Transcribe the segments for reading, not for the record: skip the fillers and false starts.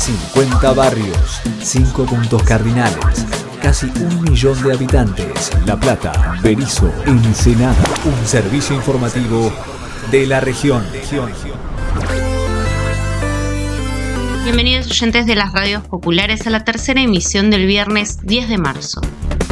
50 barrios, 5 puntos cardinales, casi 1 millón de habitantes. La Plata, Berisso, Ensenada. Un servicio informativo de la región. Bienvenidos oyentes de las radios populares a la tercera emisión del viernes 10 de marzo.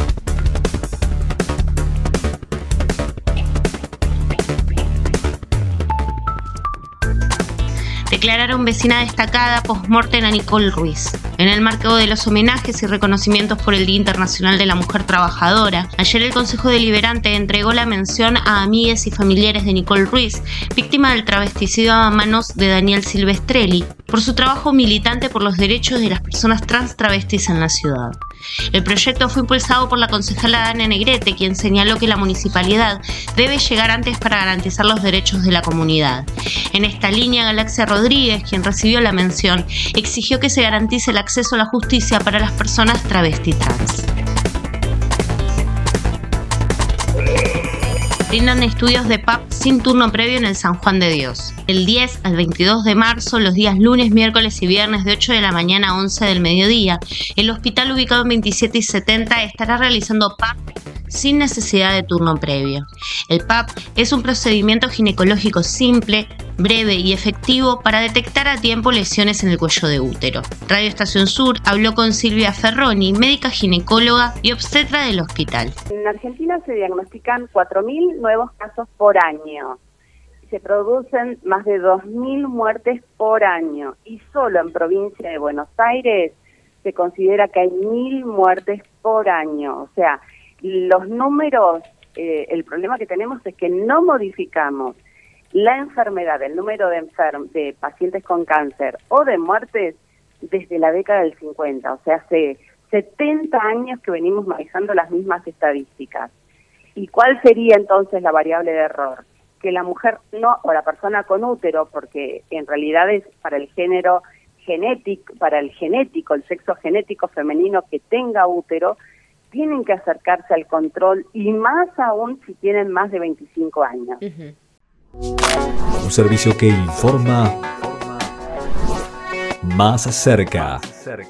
Declararon vecina destacada post-mortem a Nicole Ruiz. En el marco de los homenajes y reconocimientos por el Día Internacional de la Mujer Trabajadora, ayer el Consejo Deliberante entregó la mención a amigues y familiares de Nicole Ruiz, víctima del travesticidio a manos de Daniel Silvestrelli, por su trabajo militante por los derechos de las personas trans travestis en la ciudad. El proyecto fue impulsado por la concejala Dana Negrete, quien señaló que la municipalidad debe llegar antes para garantizar los derechos de la comunidad. En esta línea, Galaxia Rodríguez, quien recibió la mención, exigió que se garantice el acceso a la justicia para las personas travesti trans. Brindan estudios de PAP sin turno previo en el San Juan de Dios. El 10 al 22 de marzo, los días lunes, miércoles y viernes de 8 de la mañana a 11 del mediodía, el hospital ubicado en 27 y 70 estará realizando PAP sin necesidad de turno previo. El PAP es un procedimiento ginecológico simple, breve y efectivo para detectar a tiempo lesiones en el cuello de útero. Radio Estación Sur habló con Silvia Ferroni, médica ginecóloga y obstetra del hospital. En Argentina se diagnostican 4.000 nuevos casos por año. Se producen más de 2.000 muertes por año. Y solo en provincia de Buenos Aires se considera que hay 1.000 muertes por año. O sea, los números, el problema que tenemos es que no modificamos la enfermedad, el número de pacientes con cáncer o de muertes desde la década del 50, o sea, hace 70 años que venimos manejando las mismas estadísticas. ¿Y cuál sería entonces la variable de error? Que la mujer no, o la persona con útero, porque en realidad es para el género genético, para el genético, el sexo genético femenino que tenga útero, tienen que acercarse al control y más aún si tienen más de 25 años. Un servicio que informa más cerca.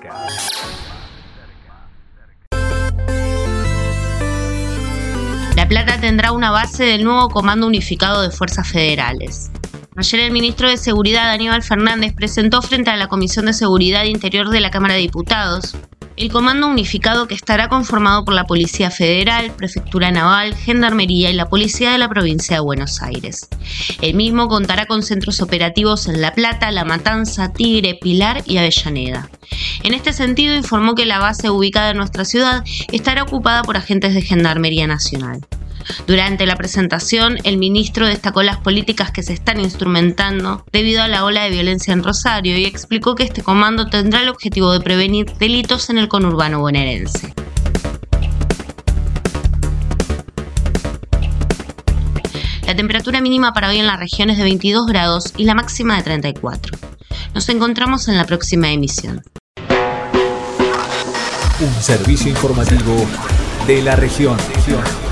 La Plata tendrá una base del nuevo Comando Unificado de Fuerzas Federales. Ayer el ministro de Seguridad, Aníbal Fernández, presentó frente a la Comisión de Seguridad Interior de la Cámara de Diputados el Comando Unificado, que estará conformado por la Policía Federal, Prefectura Naval, Gendarmería y la Policía de la Provincia de Buenos Aires. El mismo contará con centros operativos en La Plata, La Matanza, Tigre, Pilar y Avellaneda. En este sentido, informó que la base ubicada en nuestra ciudad estará ocupada por agentes de Gendarmería Nacional. Durante la presentación, el ministro destacó las políticas que se están instrumentando debido a la ola de violencia en Rosario y explicó que este comando tendrá el objetivo de prevenir delitos en el conurbano bonaerense. La temperatura mínima para hoy en la región es de 22 grados y la máxima de 34. Nos encontramos en la próxima emisión. Un servicio informativo de la región.